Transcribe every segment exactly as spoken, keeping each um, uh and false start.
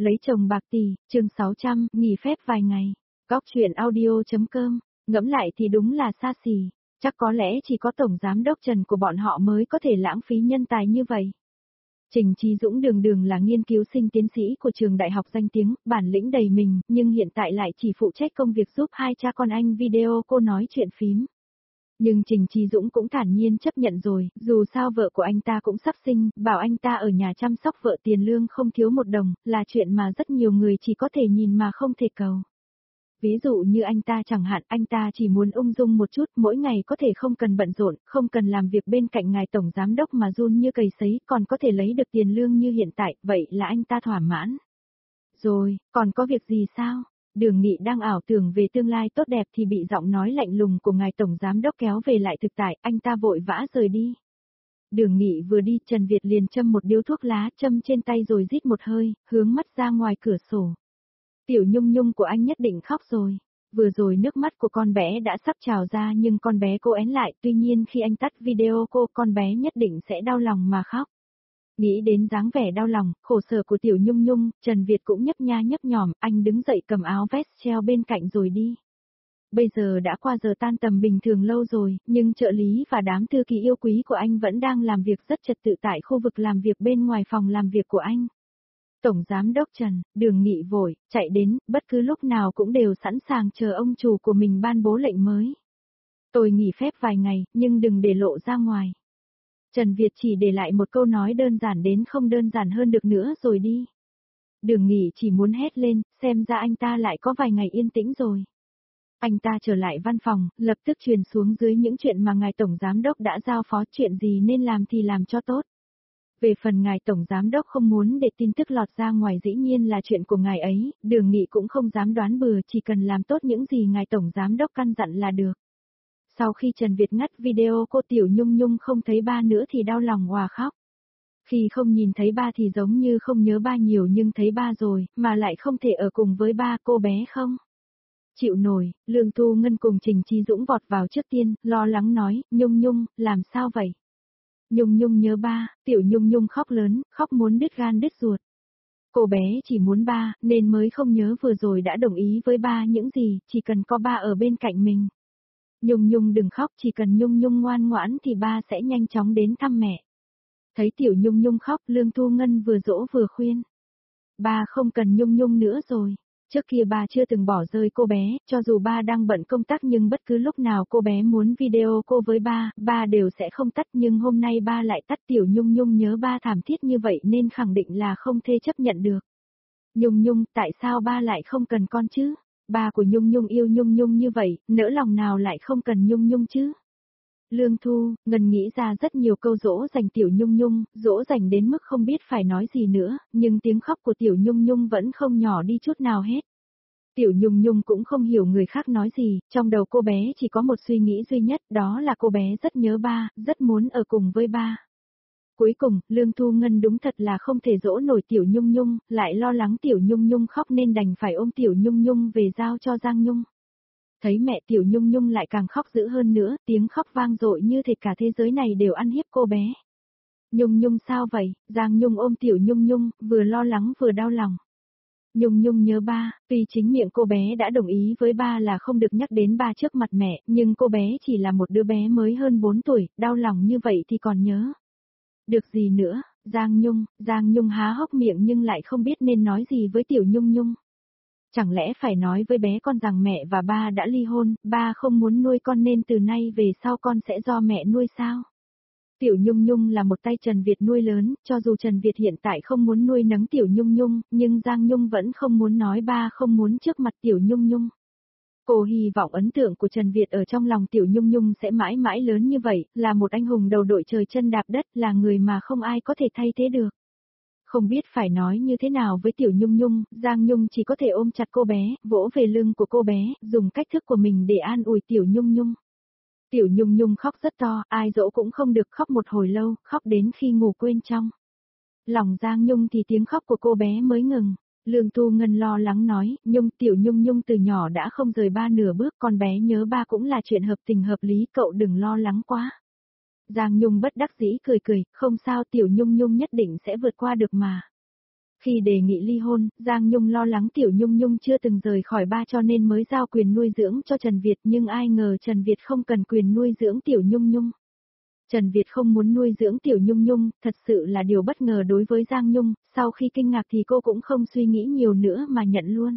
Lấy chồng bạc tỷ, chương sáu trăm, nghỉ phép vài ngày. Góc chuyện audio.com, ngẫm lại thì đúng là xa xỉ, chắc có lẽ chỉ có tổng giám đốc Trần của bọn họ mới có thể lãng phí nhân tài như vậy. Trình Chí Dũng đường đường là nghiên cứu sinh tiến sĩ của trường đại học danh tiếng, bản lĩnh đầy mình, nhưng hiện tại lại chỉ phụ trách công việc giúp hai cha con anh video cô nói chuyện phím. Nhưng Trình Chí Dũng cũng thản nhiên chấp nhận rồi, dù sao vợ của anh ta cũng sắp sinh, bảo anh ta ở nhà chăm sóc vợ tiền lương không thiếu một đồng, là chuyện mà rất nhiều người chỉ có thể nhìn mà không thể cầu. Ví dụ như anh ta chẳng hạn, anh ta chỉ muốn ung dung một chút, mỗi ngày có thể không cần bận rộn, không cần làm việc bên cạnh ngài tổng giám đốc mà run như cầy sấy, còn có thể lấy được tiền lương như hiện tại, vậy là anh ta thỏa mãn. Rồi, còn có việc gì sao? Đường Nghị đang ảo tưởng về tương lai tốt đẹp thì bị giọng nói lạnh lùng của ngài tổng giám đốc kéo về lại thực tại, anh ta vội vã rời đi. Đường Nghị vừa đi, Trần Việt liền châm một điếu thuốc lá châm trên tay rồi rít một hơi, hướng mắt ra ngoài cửa sổ. Tiểu Nhung Nhung của anh nhất định khóc rồi. Vừa rồi nước mắt của con bé đã sắp trào ra nhưng con bé cô én lại, tuy nhiên khi anh tắt video cô, con bé nhất định sẽ đau lòng mà khóc. Nghĩ đến dáng vẻ đau lòng, khổ sở của Tiểu Nhung Nhung, Trần Việt cũng nhấp nha nhấp nhòm, anh đứng dậy cầm áo vest treo bên cạnh rồi đi. Bây giờ đã qua giờ tan tầm bình thường lâu rồi, nhưng trợ lý và đám thư ký yêu quý của anh vẫn đang làm việc rất trật tự tại khu vực làm việc bên ngoài phòng làm việc của anh. Tổng giám đốc Trần, Đường Nghị vội, chạy đến, bất cứ lúc nào cũng đều sẵn sàng chờ ông chủ của mình ban bố lệnh mới. Tôi nghỉ phép vài ngày, nhưng đừng để lộ ra ngoài. Trần Việt chỉ để lại một câu nói đơn giản đến không đơn giản hơn được nữa rồi đi. Đường Nghị chỉ muốn hét lên, xem ra anh ta lại có vài ngày yên tĩnh rồi. Anh ta trở lại văn phòng, lập tức truyền xuống dưới những chuyện mà ngài tổng giám đốc đã giao phó, chuyện gì nên làm thì làm cho tốt. Về phần ngài tổng giám đốc không muốn để tin tức lọt ra ngoài dĩ nhiên là chuyện của ngài ấy, Đường Nghị cũng không dám đoán bừa, chỉ cần làm tốt những gì ngài tổng giám đốc căn dặn là được. Sau khi Trần Việt ngắt video cô Tiểu Nhung Nhung không thấy ba nữa thì đau lòng òa khóc. Khi không nhìn thấy ba thì giống như không nhớ ba nhiều, nhưng thấy ba rồi, mà lại không thể ở cùng với ba, cô bé không chịu nổi. Lương Thu Ngân cùng Trình Chí Dũng vọt vào trước tiên, lo lắng nói, Nhung Nhung, làm sao vậy? Nhung Nhung nhớ ba. Tiểu Nhung Nhung khóc lớn, khóc muốn đứt gan đứt ruột. Cô bé chỉ muốn ba, nên mới không nhớ vừa rồi đã đồng ý với ba những gì, chỉ cần có ba ở bên cạnh mình. Nhung Nhung đừng khóc, chỉ cần Nhung Nhung ngoan ngoãn thì ba sẽ nhanh chóng đến thăm mẹ. Thấy Tiểu Nhung Nhung khóc, Lương Thu Ngân vừa dỗ vừa khuyên. Ba không cần Nhung Nhung nữa rồi. Trước kia ba chưa từng bỏ rơi cô bé, cho dù ba đang bận công tác nhưng bất cứ lúc nào cô bé muốn video cô với ba, ba đều sẽ không tắt, nhưng hôm nay ba lại tắt. Tiểu Nhung Nhung nhớ ba thảm thiết như vậy nên khẳng định là không thể chấp nhận được. Nhung Nhung, tại sao ba lại không cần con chứ? Ba của Nhung Nhung yêu Nhung Nhung như vậy, nỡ lòng nào lại không cần Nhung Nhung chứ? Lương Thu Ngân nghĩ ra rất nhiều câu dỗ dành Tiểu Nhung Nhung, dỗ dành đến mức không biết phải nói gì nữa, nhưng tiếng khóc của Tiểu Nhung Nhung vẫn không nhỏ đi chút nào hết. Tiểu Nhung Nhung cũng không hiểu người khác nói gì, trong đầu cô bé chỉ có một suy nghĩ duy nhất, đó là cô bé rất nhớ ba, rất muốn ở cùng với ba. Cuối cùng, Lương Thu Ngân đúng thật là không thể dỗ nổi Tiểu Nhung Nhung, lại lo lắng Tiểu Nhung Nhung khóc nên đành phải ôm Tiểu Nhung Nhung về giao cho Giang Nhung. Thấy mẹ Tiểu Nhung Nhung lại càng khóc dữ hơn nữa, tiếng khóc vang dội như thể cả thế giới này đều ăn hiếp cô bé. Nhung Nhung sao vậy? Giang Nhung ôm Tiểu Nhung Nhung, vừa lo lắng vừa đau lòng. Nhung Nhung nhớ ba, tuy chính miệng cô bé đã đồng ý với ba là không được nhắc đến ba trước mặt mẹ, nhưng cô bé chỉ là một đứa bé mới hơn bốn tuổi, đau lòng như vậy thì còn nhớ được gì nữa? Giang Nhung, Giang Nhung há hốc miệng nhưng lại không biết nên nói gì với Tiểu Nhung Nhung. Chẳng lẽ phải nói với bé con rằng mẹ và ba đã ly hôn, ba không muốn nuôi con nên từ nay về sau con sẽ do mẹ nuôi sao? Tiểu Nhung Nhung là một tay Trần Việt nuôi lớn, cho dù Trần Việt hiện tại không muốn nuôi nấng Tiểu Nhung Nhung, nhưng Giang Nhung vẫn không muốn nói ba không muốn trước mặt Tiểu Nhung Nhung. Cô hy vọng ấn tượng của Trần Việt ở trong lòng Tiểu Nhung Nhung sẽ mãi mãi lớn như vậy, là một anh hùng đầu đội trời chân đạp đất, là người mà không ai có thể thay thế được. Không biết phải nói như thế nào với Tiểu Nhung Nhung, Giang Nhung chỉ có thể ôm chặt cô bé, vỗ về lưng của cô bé, dùng cách thức của mình để an ủi Tiểu Nhung Nhung. Tiểu Nhung Nhung khóc rất to, ai dỗ cũng không được, khóc một hồi lâu, khóc đến khi ngủ quên trong lòng Giang Nhung thì tiếng khóc của cô bé mới ngừng. Lương Thu Ngân lo lắng nói, Nhung Tiểu Nhung Nhung từ nhỏ đã không rời ba nửa bước, con bé nhớ ba cũng là chuyện hợp tình hợp lý, cậu đừng lo lắng quá. Giang Nhung bất đắc dĩ cười cười, không sao, Tiểu Nhung Nhung nhất định sẽ vượt qua được mà. Khi đề nghị ly hôn, Giang Nhung lo lắng Tiểu Nhung Nhung chưa từng rời khỏi ba cho nên mới giao quyền nuôi dưỡng cho Trần Việt, nhưng ai ngờ Trần Việt không cần quyền nuôi dưỡng Tiểu Nhung Nhung. Trần Việt không muốn nuôi dưỡng Tiểu Nhung Nhung, thật sự là điều bất ngờ đối với Giang Nhung, sau khi kinh ngạc thì cô cũng không suy nghĩ nhiều nữa mà nhận luôn.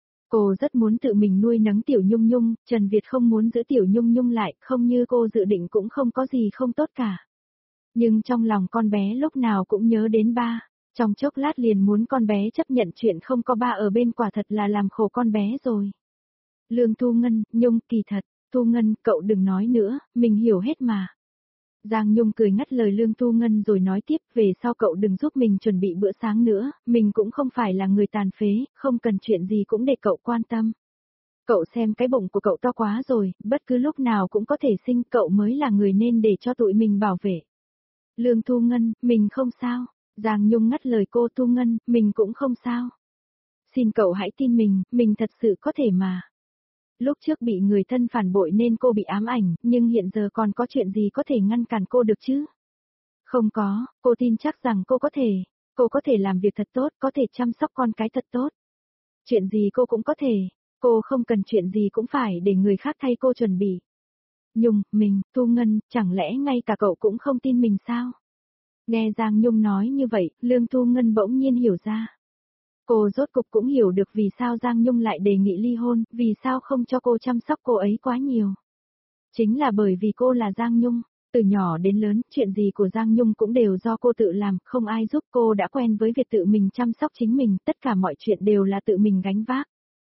Cô rất muốn tự mình nuôi nấng Tiểu Nhung Nhung, Trần Việt không muốn giữ Tiểu Nhung Nhung lại, không như cô dự định cũng không có gì không tốt cả. Nhưng trong lòng con bé lúc nào cũng nhớ đến ba, trong chốc lát liền muốn con bé chấp nhận chuyện không có ba ở bên, quả thật là làm khổ con bé rồi. Lương Thu Ngân, Nhung, kỳ thật, Thu Ngân, cậu đừng nói nữa, mình hiểu hết mà. Giang Nhung cười ngắt lời Lương Thu Ngân rồi nói tiếp, về sau cậu đừng giúp mình chuẩn bị bữa sáng nữa, mình cũng không phải là người tàn phế, không cần chuyện gì cũng để cậu quan tâm. Cậu xem cái bụng của cậu to quá rồi, bất cứ lúc nào cũng có thể sinh, cậu mới là người nên để cho tụi mình bảo vệ. Lương Thu Ngân, mình không sao. Giang Nhung ngắt lời cô. Thu Ngân, mình cũng không sao. Xin cậu hãy tin mình, mình thật sự có thể mà. Lúc trước bị người thân phản bội nên cô bị ám ảnh, nhưng hiện giờ còn có chuyện gì có thể ngăn cản cô được chứ? Không có, cô tin chắc rằng cô có thể. Cô có thể làm việc thật tốt, có thể chăm sóc con cái thật tốt. Chuyện gì cô cũng có thể. Cô không cần chuyện gì cũng phải để người khác thay cô chuẩn bị. Nhung, mình, Thu Ngân, chẳng lẽ ngay cả cậu cũng không tin mình sao? Nghe Giang Nhung nói như vậy, Lương Thu Ngân bỗng nhiên hiểu ra. Cô rốt cục cũng hiểu được vì sao Giang Nhung lại đề nghị ly hôn, vì sao không cho cô chăm sóc cô ấy quá nhiều. Chính là bởi vì cô là Giang Nhung, từ nhỏ đến lớn, chuyện gì của Giang Nhung cũng đều do cô tự làm, không ai giúp. Cô đã quen với việc tự mình chăm sóc chính mình, tất cả mọi chuyện đều là tự mình gánh vác.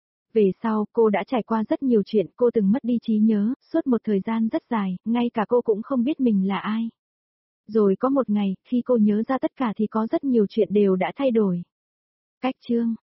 Về sau, cô đã trải qua rất nhiều chuyện, cô từng mất đi trí nhớ, suốt một thời gian rất dài, ngay cả cô cũng không biết mình là ai. Rồi có một ngày, khi cô nhớ ra tất cả thì có rất nhiều chuyện đều đã thay đổi. Cách chương